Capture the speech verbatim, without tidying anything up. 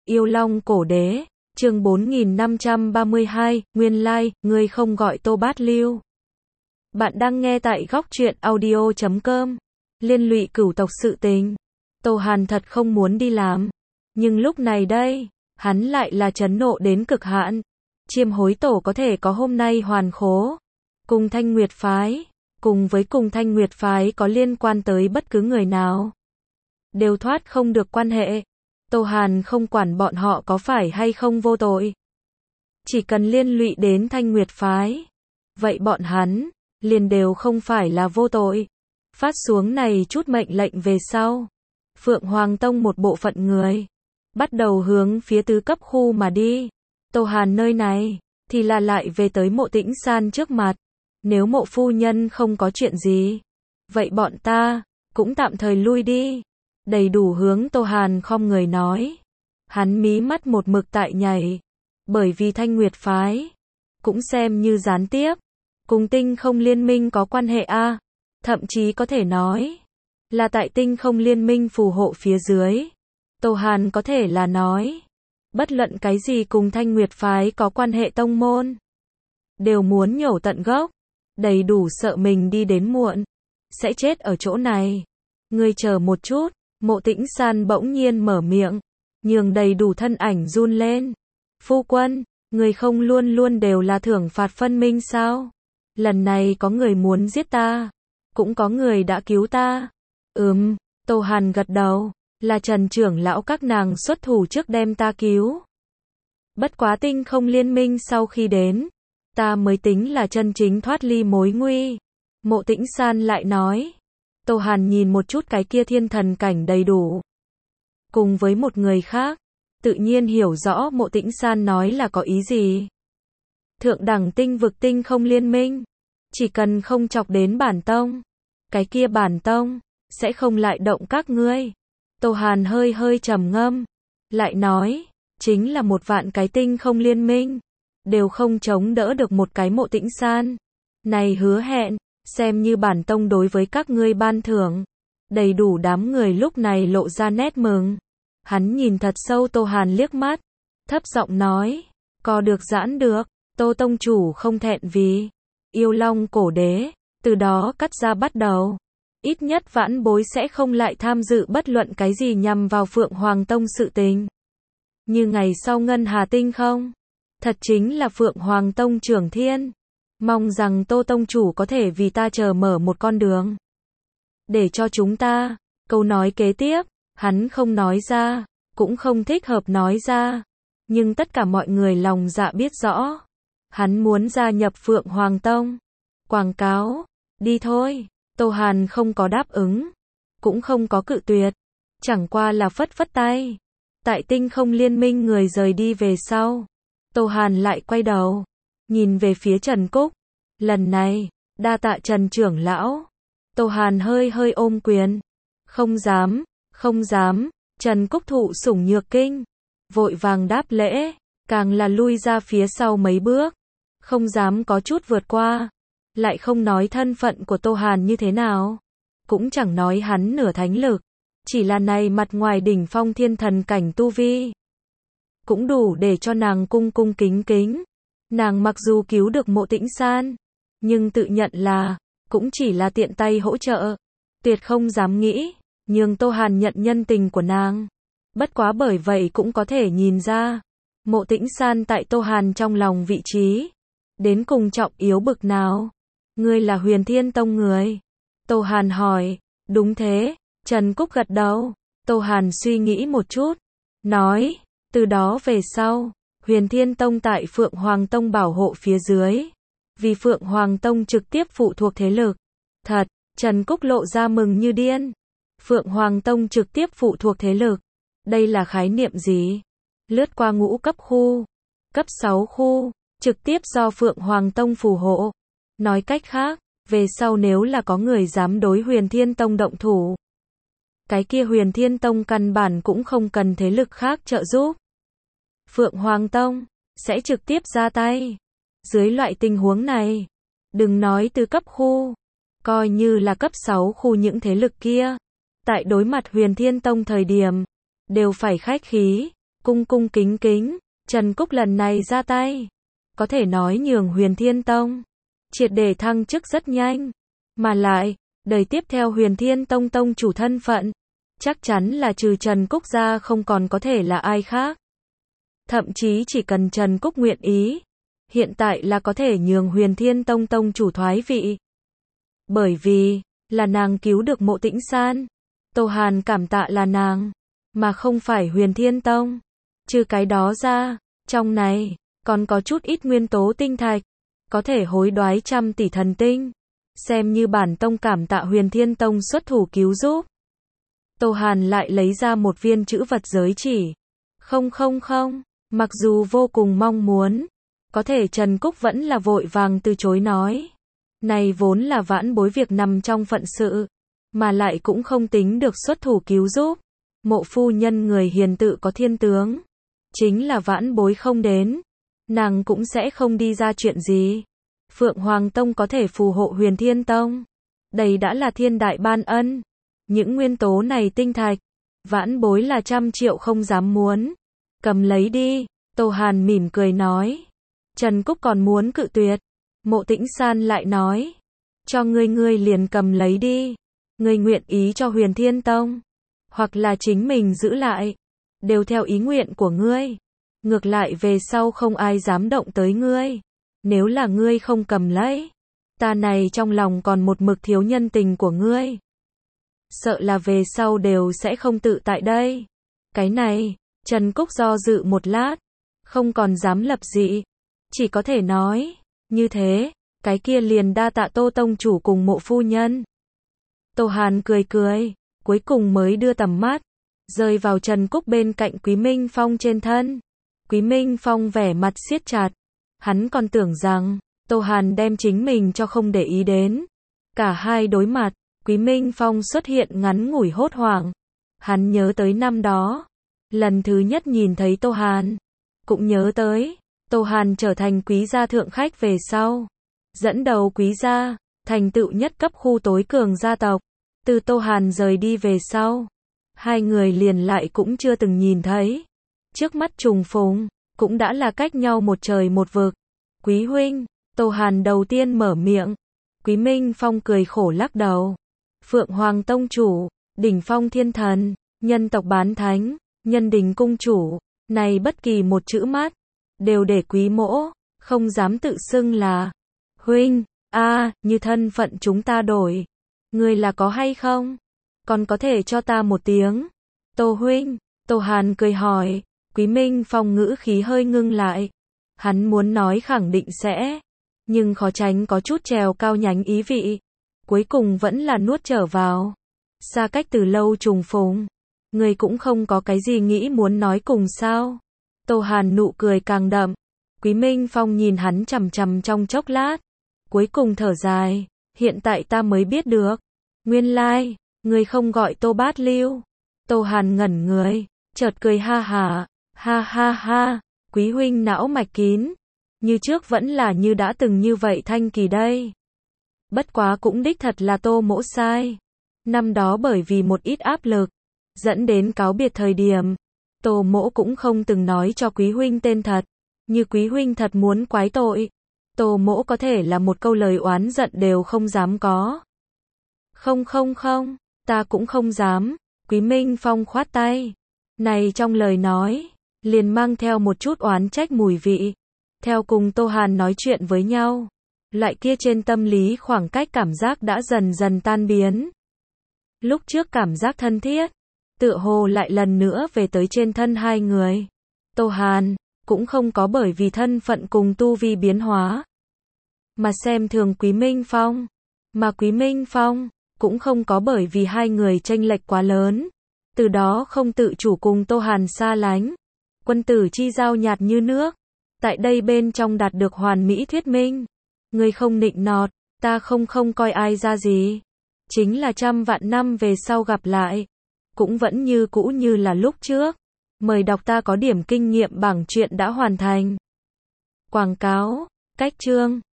Yêu Long Cổ Đế, chương bốn nghìn năm trăm ba mươi hai, nguyên lai, like, ngươi không gọi Tô Bát Lưu. Bạn đang nghe tại góc truyện audio chấm com. Liên lụy cửu tộc sự tình. Tô Hàn thật không muốn đi làm. Nhưng lúc này đây, hắn lại là chấn nộ đến cực hạn. Chiêm hối tổ có thể có hôm nay hoàn khố. Cùng Thanh Nguyệt Phái, cùng với cùng Thanh Nguyệt Phái có liên quan tới bất cứ người nào, đều thoát không được quan hệ. Tô Hàn không quản bọn họ có phải hay không vô tội. Chỉ cần liên lụy đến Thanh Nguyệt Phái, vậy bọn hắn liền đều không phải là vô tội. Phát xuống này chút mệnh lệnh về sau, Phượng Hoàng Tông một bộ phận người bắt đầu hướng phía tứ cấp khu mà đi. Tô Hàn nơi này thì là lại về tới Mộ Tĩnh San trước mặt. Nếu Mộ phu nhân không có chuyện gì, vậy bọn ta cũng tạm thời lui đi. Đầy đủ hướng Tô Hàn khom người nói. Hắn mí mắt một mực tại nhảy, bởi vì Thanh Nguyệt Phái cũng xem như gián tiếp cùng Tinh Không Liên Minh có quan hệ a, à. Thậm chí có thể nói là tại Tinh Không Liên Minh phù hộ phía dưới, Tô Hàn có thể là nói bất luận cái gì cùng Thanh Nguyệt Phái có quan hệ tông môn đều muốn nhổ tận gốc. Đầy đủ sợ mình đi đến muộn sẽ chết ở chỗ này. Ngươi chờ một chút. Mộ Tĩnh San bỗng nhiên mở miệng, nhường đầy đủ thân ảnh run lên. Phu quân, người không luôn luôn đều là thưởng phạt phân minh sao? Lần này có người muốn giết ta, cũng có người đã cứu ta. Ừm, Tô Hàn gật đầu, là Trần trưởng lão các nàng xuất thủ trước đem ta cứu. Bất quá Tinh Không Liên Minh sau khi đến, ta mới tính là chân chính thoát ly mối nguy. Mộ Tĩnh San lại nói. Tô Hàn nhìn một chút cái kia thiên thần cảnh đầy đủ, cùng với một người khác, tự nhiên hiểu rõ Mộ Tĩnh San nói là có ý gì. Thượng đẳng tinh vực Tinh Không Liên Minh, chỉ cần không chọc đến bản tông, cái kia bản tông sẽ không lại động các ngươi. Tô Hàn hơi hơi trầm ngâm, lại nói, chính là một vạn cái Tinh Không Liên Minh đều không chống đỡ được một cái Mộ Tĩnh San. Này hứa hẹn, xem như bản tông đối với các ngươi ban thưởng. Đầy đủ đám người lúc này lộ ra nét mừng. Hắn nhìn thật sâu Tô Hàn liếc mắt, thấp giọng nói, co được giãn được. Tô tông chủ không thẹn vì Yêu Long Cổ Đế, từ đó cắt ra bắt đầu, ít nhất vãn bối sẽ không lại tham dự bất luận cái gì nhằm vào Phượng Hoàng Tông sự tình. Như ngày sau Ngân Hà Tinh không, thật chính là Phượng Hoàng Tông trưởng thiên. Mong rằng Tô tông chủ có thể vì ta chờ mở một con đường để cho chúng ta. Câu nói kế tiếp, hắn không nói ra, cũng không thích hợp nói ra, nhưng tất cả mọi người lòng dạ biết rõ. Hắn muốn gia nhập Phượng Hoàng Tông. Quảng cáo, đi thôi. Tô Hàn không có đáp ứng, cũng không có cự tuyệt, chẳng qua là phất phất tay. Tại Tinh Không Liên Minh người rời đi về sau, Tô Hàn lại quay đầu, nhìn về phía Trần Cúc. Lần này, đa tạ Trần trưởng lão. Tô Hàn hơi hơi ôm quyền. Không dám, không dám. Trần Cúc thụ sủng nhược kinh, vội vàng đáp lễ, càng là lui ra phía sau mấy bước. Không dám có chút vượt qua. Lại không nói thân phận của Tô Hàn như thế nào, cũng chẳng nói hắn nửa thánh lực, chỉ là này mặt ngoài đỉnh phong thiên thần cảnh tu vi, cũng đủ để cho nàng cung cung kính kính. Nàng mặc dù cứu được Mộ Tĩnh San, nhưng tự nhận là cũng chỉ là tiện tay hỗ trợ, tuyệt không dám nghĩ nhường Tô Hàn nhận nhân tình của nàng. Bất quá bởi vậy cũng có thể nhìn ra, Mộ Tĩnh San tại Tô Hàn trong lòng vị trí đến cùng trọng yếu bực nào. Ngươi là Huyền Thiên Tông người? Tô Hàn hỏi. Đúng thế. Trần Cúc gật đầu. Tô Hàn suy nghĩ một chút, nói, từ đó về sau, Huyền Thiên Tông tại Phượng Hoàng Tông bảo hộ phía dưới, vì Phượng Hoàng Tông trực tiếp phụ thuộc thế lực. Thật, Trần Cúc lộ ra mừng như điên. Phượng Hoàng Tông trực tiếp phụ thuộc thế lực, đây là khái niệm gì? Lướt qua ngũ cấp khu, cấp sáu khu, trực tiếp do Phượng Hoàng Tông phù hộ. Nói cách khác, về sau nếu là có người dám đối Huyền Thiên Tông động thủ, cái kia Huyền Thiên Tông căn bản cũng không cần thế lực khác trợ giúp. Phượng Hoàng Tông sẽ trực tiếp ra tay. Dưới loại tình huống này, đừng nói từ cấp khu, coi như là cấp sáu khu những thế lực kia, tại đối mặt Huyền Thiên Tông thời điểm, đều phải khách khí. Cung cung kính kính, Trần Cúc lần này ra tay, có thể nói nhường Huyền Thiên Tông triệt để thăng chức rất nhanh, mà lại, đời tiếp theo Huyền Thiên Tông tông chủ thân phận, chắc chắn là trừ Trần Cúc ra không còn có thể là ai khác. Thậm chí chỉ cần Trần Cúc nguyện ý, hiện tại là có thể nhường Huyền Thiên Tông tông chủ thoái vị. Bởi vì, là nàng cứu được Mộ Tĩnh San. Tô Hàn cảm tạ là nàng, mà không phải Huyền Thiên Tông. Trừ cái đó ra, trong này, còn có chút ít nguyên tố tinh thạch, có thể hối đoái trăm tỷ thần tinh. Xem như bản tông cảm tạ Huyền Thiên Tông xuất thủ cứu giúp. Tô Hàn lại lấy ra một viên chữ vật giới chỉ. Không không không, mặc dù vô cùng mong muốn, có thể Trần Cúc vẫn là vội vàng từ chối nói. Này vốn là vãn bối việc nằm trong phận sự, mà lại cũng không tính được xuất thủ cứu giúp. Mộ phu nhân người hiền tự có thiên tướng, chính là vãn bối không đến, nàng cũng sẽ không đi ra chuyện gì. Phượng Hoàng Tông có thể phù hộ Huyền Thiên Tông, đây đã là thiên đại ban ân. Những nguyên tố này tinh thạch, vãn bối là trăm triệu không dám muốn. Cầm lấy đi, Tô Hàn mỉm cười nói. Trần Cúc còn muốn cự tuyệt, Mộ Tĩnh San lại nói, cho ngươi ngươi liền cầm lấy đi. Ngươi nguyện ý cho Huyền Thiên Tông, hoặc là chính mình giữ lại, đều theo ý nguyện của ngươi. Ngược lại về sau không ai dám động tới ngươi. Nếu là ngươi không cầm lấy, ta này trong lòng còn một mực thiếu nhân tình của ngươi, sợ là về sau đều sẽ không tự tại đây. Cái này, Trần Cúc do dự một lát, không còn dám lập dị, chỉ có thể nói, như thế, cái kia liền đa tạ Tô tông chủ cùng Mộ phu nhân. Tô Hàn cười cười, cuối cùng mới đưa tầm mắt rơi vào Trần Cúc bên cạnh Quý Minh Phong trên thân. Quý Minh Phong vẻ mặt siết chặt, hắn còn tưởng rằng Tô Hàn đem chính mình cho không để ý đến. Cả hai đối mặt, Quý Minh Phong xuất hiện ngắn ngủi hốt hoảng. Hắn nhớ tới năm đó, lần thứ nhất nhìn thấy Tô Hàn, cũng nhớ tới Tô Hàn trở thành quý gia thượng khách về sau, dẫn đầu quý gia thành tựu nhất cấp khu tối cường gia tộc. Từ Tô Hàn rời đi về sau, hai người liền lại cũng chưa từng nhìn thấy. Trước mắt trùng phùng, cũng đã là cách nhau một trời một vực. Quý huynh, Tô Hàn đầu tiên mở miệng. Quý Minh Phong cười khổ lắc đầu. Phượng Hoàng Tông chủ, Đỉnh Phong Thiên Thần, nhân tộc bán thánh, Nhân Đình cung chủ, này bất kỳ một chữ mắt, đều để quý mỗ, không dám tự xưng là huynh. A, à, như thân phận chúng ta đổi, ngươi là có hay không? Còn có thể cho ta một tiếng. Tô huynh, Tô Hàn cười hỏi. Quý Minh Phong ngữ khí hơi ngưng lại. Hắn muốn nói khẳng định sẽ, nhưng khó tránh có chút trèo cao nhánh ý vị. Cuối cùng vẫn là nuốt trở vào. Xa cách từ lâu trùng phùng, người cũng không có cái gì nghĩ muốn nói cùng sao? Tô Hàn nụ cười càng đậm. Quý Minh Phong nhìn hắn chằm chằm trong chốc lát, cuối cùng thở dài. Hiện tại ta mới biết được, nguyên lai, người không gọi Tô Bát Lưu. Tô Hàn ngẩn người, chợt cười ha hả. Ha ha ha, quý huynh não mạch kín, như trước vẫn là như đã từng như vậy thanh kỳ đây. Bất quá cũng đích thật là Tô mỗ sai. Năm đó bởi vì một ít áp lực, dẫn đến cáo biệt thời điểm, Tô mỗ cũng không từng nói cho quý huynh tên thật. Như quý huynh thật muốn quái tội, Tô mỗ có thể là một câu lời oán giận đều không dám có. Không không không, ta cũng không dám. Quý Minh Phong khoát tay. Này trong lời nói, liền mang theo một chút oán trách mùi vị. Theo cùng Tô Hàn nói chuyện với nhau, loại kia trên tâm lý khoảng cách cảm giác đã dần dần tan biến. Lúc trước cảm giác thân thiết, tựa hồ lại lần nữa về tới trên thân hai người. Tô Hàn cũng không có bởi vì thân phận cùng tu vi biến hóa mà xem thường Quý Minh Phong, mà Quý Minh Phong cũng không có bởi vì hai người chênh lệch quá lớn, từ đó không tự chủ cùng Tô Hàn xa lánh. Quân tử chi giao nhạt như nước, tại đây bên trong đạt được hoàn mỹ thuyết minh. Người không nịnh nọt, ta không không coi ai ra gì. Chính là trăm vạn năm về sau gặp lại, cũng vẫn như cũ như là lúc trước. Mời đọc ta có điểm kinh nghiệm bảng truyện đã hoàn thành. Quảng cáo, cách chương.